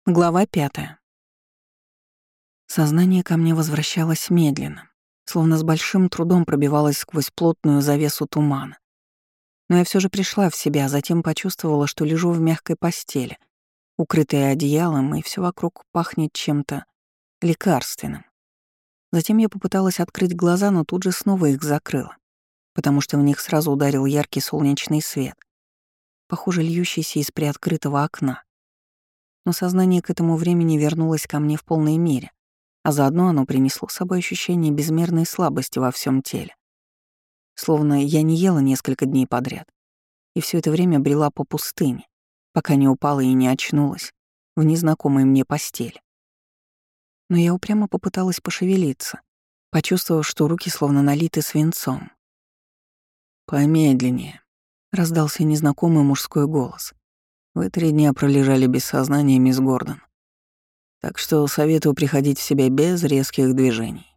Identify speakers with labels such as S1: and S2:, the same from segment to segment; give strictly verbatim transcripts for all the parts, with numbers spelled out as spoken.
S1: Глава пятая. Сознание ко мне возвращалось медленно, словно с большим трудом пробивалось сквозь плотную завесу тумана. Но я все же пришла в себя, а затем почувствовала, что лежу в мягкой постели, укрытая одеялом, и все вокруг пахнет чем-то лекарственным. Затем я попыталась открыть глаза, но тут же снова их закрыла, потому что в них сразу ударил яркий солнечный свет, похоже, льющийся из приоткрытого окна. Но сознание к этому времени вернулось ко мне в полной мере, а заодно оно принесло с собой ощущение безмерной слабости во всем теле. Словно я не ела несколько дней подряд, и все это время брела по пустыне, пока не упала и не очнулась в незнакомой мне постели. Но я упрямо попыталась пошевелиться, почувствовав, что руки словно налиты свинцом. «Помедленнее», — раздался незнакомый мужской голос. «Вы три дня пролежали без сознания, мисс Гордон. Так что советую приходить в себя без резких движений».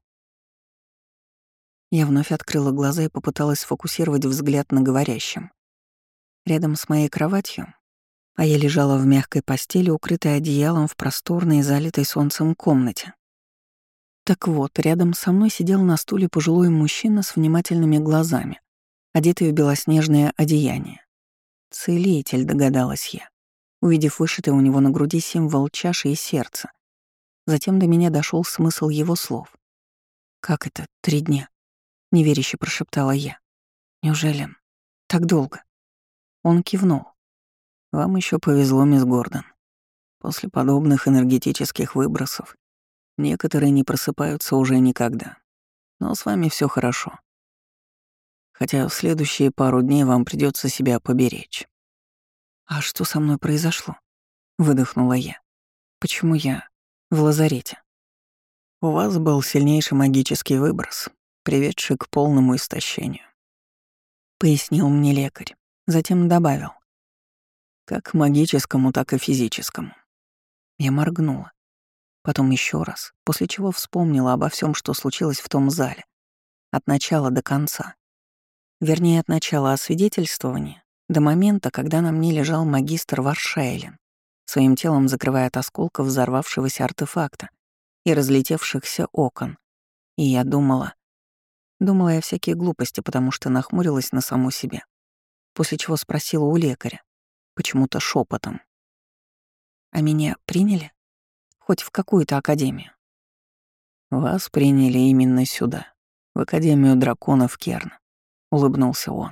S1: Я вновь открыла глаза и попыталась сфокусировать взгляд на говорящем. Рядом с моей кроватью, а я лежала в мягкой постели, укрытой одеялом в просторной, залитой солнцем комнате. Так вот, рядом со мной сидел на стуле пожилой мужчина с внимательными глазами, одетый в белоснежное одеяние. Целитель, догадалась я, увидев вышитый у него на груди символ чаши и сердца. Затем до меня дошел смысл его слов. «Как это? Три дня?» — неверяще прошептала я. «Неужели так долго?» Он кивнул. «Вам еще повезло, мисс Гордон. После подобных энергетических выбросов некоторые не просыпаются уже никогда. Но с вами все хорошо. Хотя в следующие пару дней вам придется себя поберечь». «А что со мной произошло?» — выдохнула я. «Почему я в лазарете?» «У вас был сильнейший магический выброс, приведший к полному истощению», — пояснил мне лекарь. Затем добавил. «Как магическому, так и физическому». Я моргнула. Потом еще раз, после чего вспомнила обо всем, что случилось в том зале. От начала до конца. Вернее, от начала освидетельствования до момента, когда на мне лежал магистр Варшайлен, своим телом закрывая от осколков взорвавшегося артефакта и разлетевшихся окон. И я думала... Думала я всякие глупости, потому что нахмурилась на саму себя. После чего спросила у лекаря, почему-то шепотом: «А меня приняли? Хоть в какую-то академию?» «Вас приняли именно сюда, в Академию драконов Керн», — улыбнулся он.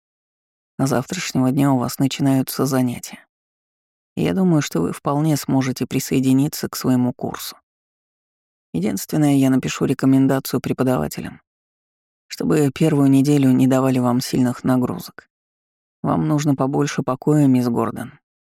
S1: «А завтрашнего дня у вас начинаются занятия. И я думаю, что вы вполне сможете присоединиться к своему курсу. Единственное, я напишу рекомендацию преподавателям, чтобы первую неделю не давали вам сильных нагрузок. Вам нужно побольше покоя, мисс Гордон».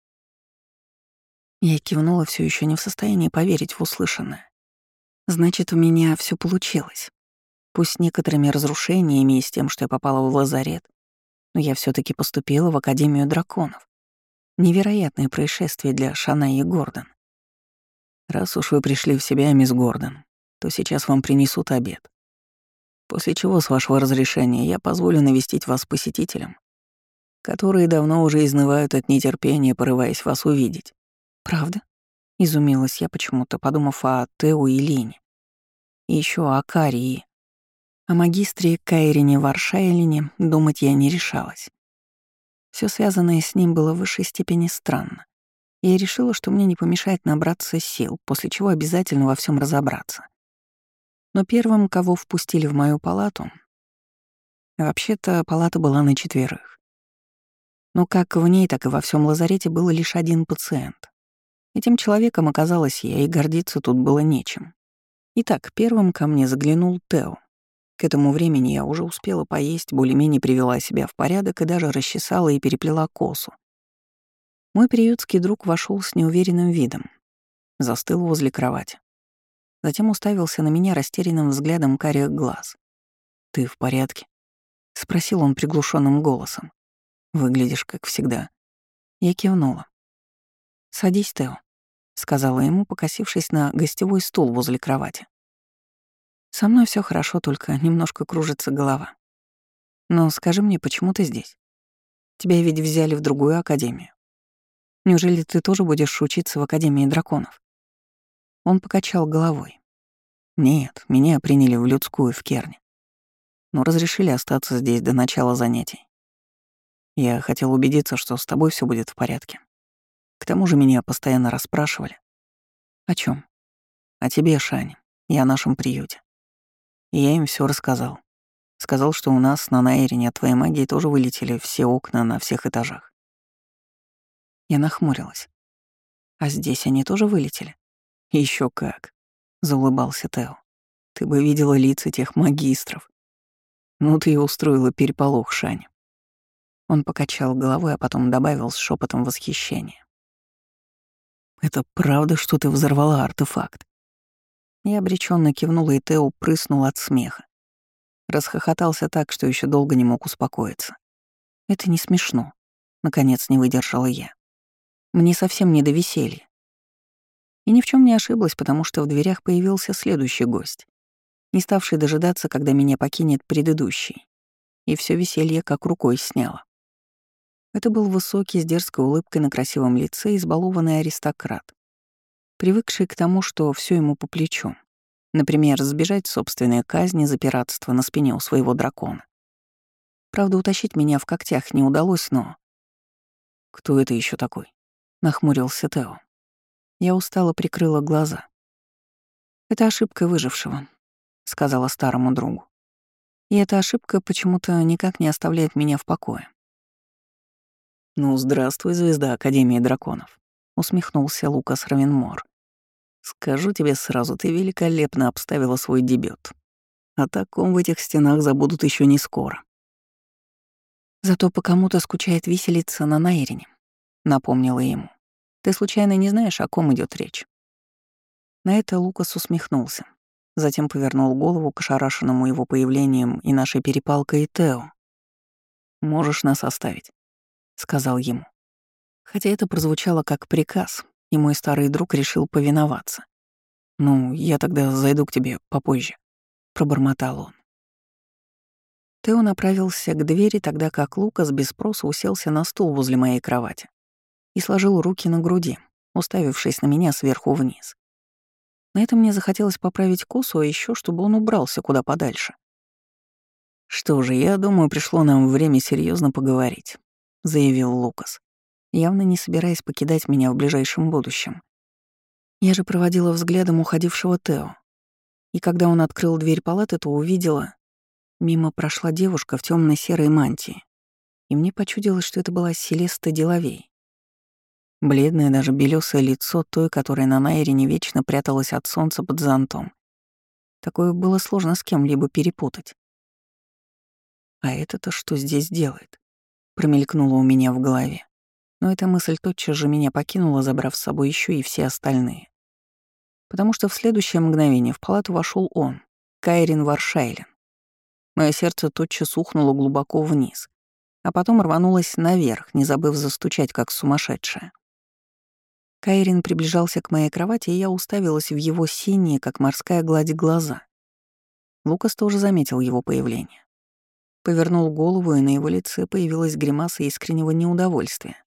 S1: Я кивнула, все еще не в состоянии поверить в услышанное. Значит, у меня все получилось. Пусть с некоторыми разрушениями и с тем, что я попала в лазарет, но я все таки поступила в Академию драконов. Невероятное происшествие для Шанаи Гордон. «Раз уж вы пришли в себя, мисс Гордон, то сейчас вам принесут обед. После чего, с вашего разрешения, я позволю навестить вас посетителям, которые давно уже изнывают от нетерпения, порываясь вас увидеть». «Правда?» — изумилась я почему-то, подумав о Тео и Лине. И еще о Карии. О магистре Кайрине Варшайлине думать я не решалась. Все связанное с ним было в высшей степени странно. И я решила, что мне не помешает набраться сил, после чего обязательно во всем разобраться. Но первым, кого впустили в мою палату... Вообще-то, палата была на четверых. Но как в ней, так и во всем лазарете был лишь один пациент. Этим человеком оказалась я, и гордиться тут было нечем. Итак, первым ко мне заглянул Тео. К этому времени я уже успела поесть, более-менее привела себя в порядок и даже расчесала и переплела косу. Мой приютский друг вошел с неуверенным видом, застыл возле кровати. Затем уставился на меня растерянным взглядом карих глаз. «Ты в порядке?» — спросил он приглушенным голосом. «Выглядишь, как всегда». Я кивнула. «Садись, Тео», — сказала ему, покосившись на гостевой стул возле кровати. «Со мной все хорошо, только немножко кружится голова. Но скажи мне, почему ты здесь? Тебя ведь взяли в другую академию». Неужели ты тоже будешь учиться в Академии драконов?» Он покачал головой. «Нет, меня приняли в людскую в Керне, но разрешили остаться здесь до начала занятий. Я хотел убедиться, что с тобой все будет в порядке. К тому же меня постоянно расспрашивали. О чем? О тебе, Шане, и о нашем приюте. И я им все рассказал. Сказал, что у нас на Найрине от твоей магии тоже вылетели все окна на всех этажах. Я нахмурилась. А здесь они тоже вылетели? Еще как, заулыбался Тео. Ты бы видела лица тех магистров. Ну ты и устроила переполох, Шане. Он покачал головой, а потом добавил с шепотом восхищения. «Это правда, что ты взорвала артефакт?» Я обреченно кивнула, и Тео прыснул от смеха. Расхохотался так, что еще долго не мог успокоиться. «Это не смешно», — наконец не выдержала я. «Мне совсем не до веселья». И ни в чем не ошиблась, потому что в дверях появился следующий гость, не ставший дожидаться, когда меня покинет предыдущий. И все веселье как рукой сняло. Это был высокий, с дерзкой улыбкой на красивом лице избалованный аристократ, привыкший к тому, что все ему по плечу. Например, сбежать собственной казни за пиратство на спине у своего дракона. Правда, утащить меня в когтях не удалось, но... «Кто это еще такой?» — нахмурился Тео. Я устало прикрыла глаза. «Это ошибка выжившего», — сказала старому другу. И эта ошибка почему-то никак не оставляет меня в покое. «Ну, здравствуй, звезда Академии драконов», — усмехнулся Лукас Равенмор. «Скажу тебе сразу, ты великолепно обставила свой дебют. О таком в этих стенах забудут еще не скоро». «Зато по кому-то скучает виселица на Найрине», — напомнила ему. «Ты случайно не знаешь, о ком идет речь?» На это Лукас усмехнулся. Затем повернул голову к ошарашенному его появлением и нашей перепалкой Тео. «Можешь нас оставить», — сказал ему. Хотя это прозвучало как приказ, и мой старый друг решил повиноваться. «Ну, я тогда зайду к тебе попозже», — пробормотал он. Тео направился к двери, тогда как Лукас без спроса уселся на стул возле моей кровати и сложил руки на груди, уставившись на меня сверху вниз. На этом мне захотелось поправить косу, а еще чтобы он убрался куда подальше. «Что же, я думаю, пришло нам время серьезно поговорить», — заявил Лукас, явно не собираясь покидать меня в ближайшем будущем. Я же проводила взглядом уходившего Тео, и когда он открыл дверь палаты, то увидела... Мимо прошла девушка в темно серой мантии, и мне почудилось, что это была Селеста Деловей. Бледное, даже белёсое лицо той, которая на Найрине вечно пряталась от солнца под зонтом. Такое было сложно с кем-либо перепутать. «А это-то что здесь делает?» — промелькнуло у меня в голове. Но эта мысль тотчас же меня покинула, забрав с собой еще и все остальные. Потому что в следующее мгновение в палату вошел он, Кайрин Варшайлен. Мое сердце тотчас ухнуло глубоко вниз, а потом рванулось наверх, не забыв застучать, как сумасшедшая. Кайрин приближался к моей кровати, и я уставилась в его синие, как морская гладь, глаза. Лукас тоже заметил его появление. Повернул голову, и на его лице появилась гримаса искреннего неудовольствия.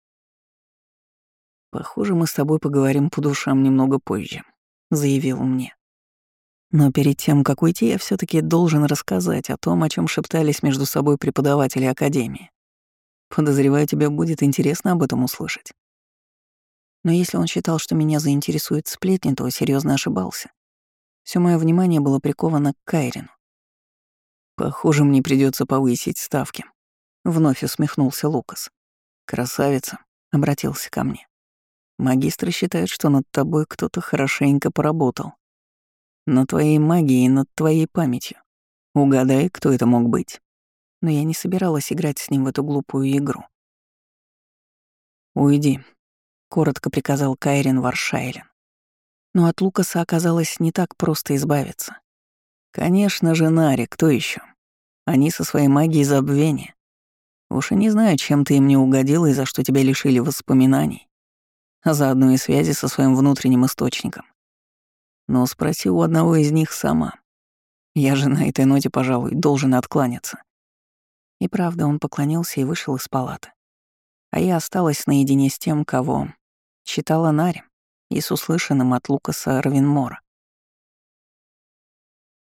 S1: «Похоже, мы с тобой поговорим по душам немного позже», — заявил мне. «Но перед тем, как уйти, я все таки должен рассказать о том, о чем шептались между собой преподаватели Академии. Подозреваю, тебе будет интересно об этом услышать». Но если он считал, что меня заинтересует сплетни, то серьезно ошибался. Все мое внимание было приковано к Кайрину. «Похоже, мне придется повысить ставки», — вновь усмехнулся Лукас. «Красавица», — обратился ко мне. «Магистры считают, что над тобой кто-то хорошенько поработал. Над твоей магией и над твоей памятью. Угадай, кто это мог быть». Но я не собиралась играть с ним в эту глупую игру. «Уйди», — коротко приказал Кайрин Варшайлен. Но от Лукаса оказалось не так просто избавиться. Конечно же, Нари, кто еще? Они со своей магией забвения. Уж и не знаю, чем ты им не угодила и за что тебя лишили воспоминаний, а заодно и связи со своим внутренним источником. Но спроси у одного из них сама. Я же на этой ноте, пожалуй, должен откланяться. И правда, он поклонился и вышел из палаты. А я осталась наедине с тем, кого Читала Нари и с услышанным от Лукаса Равенмора.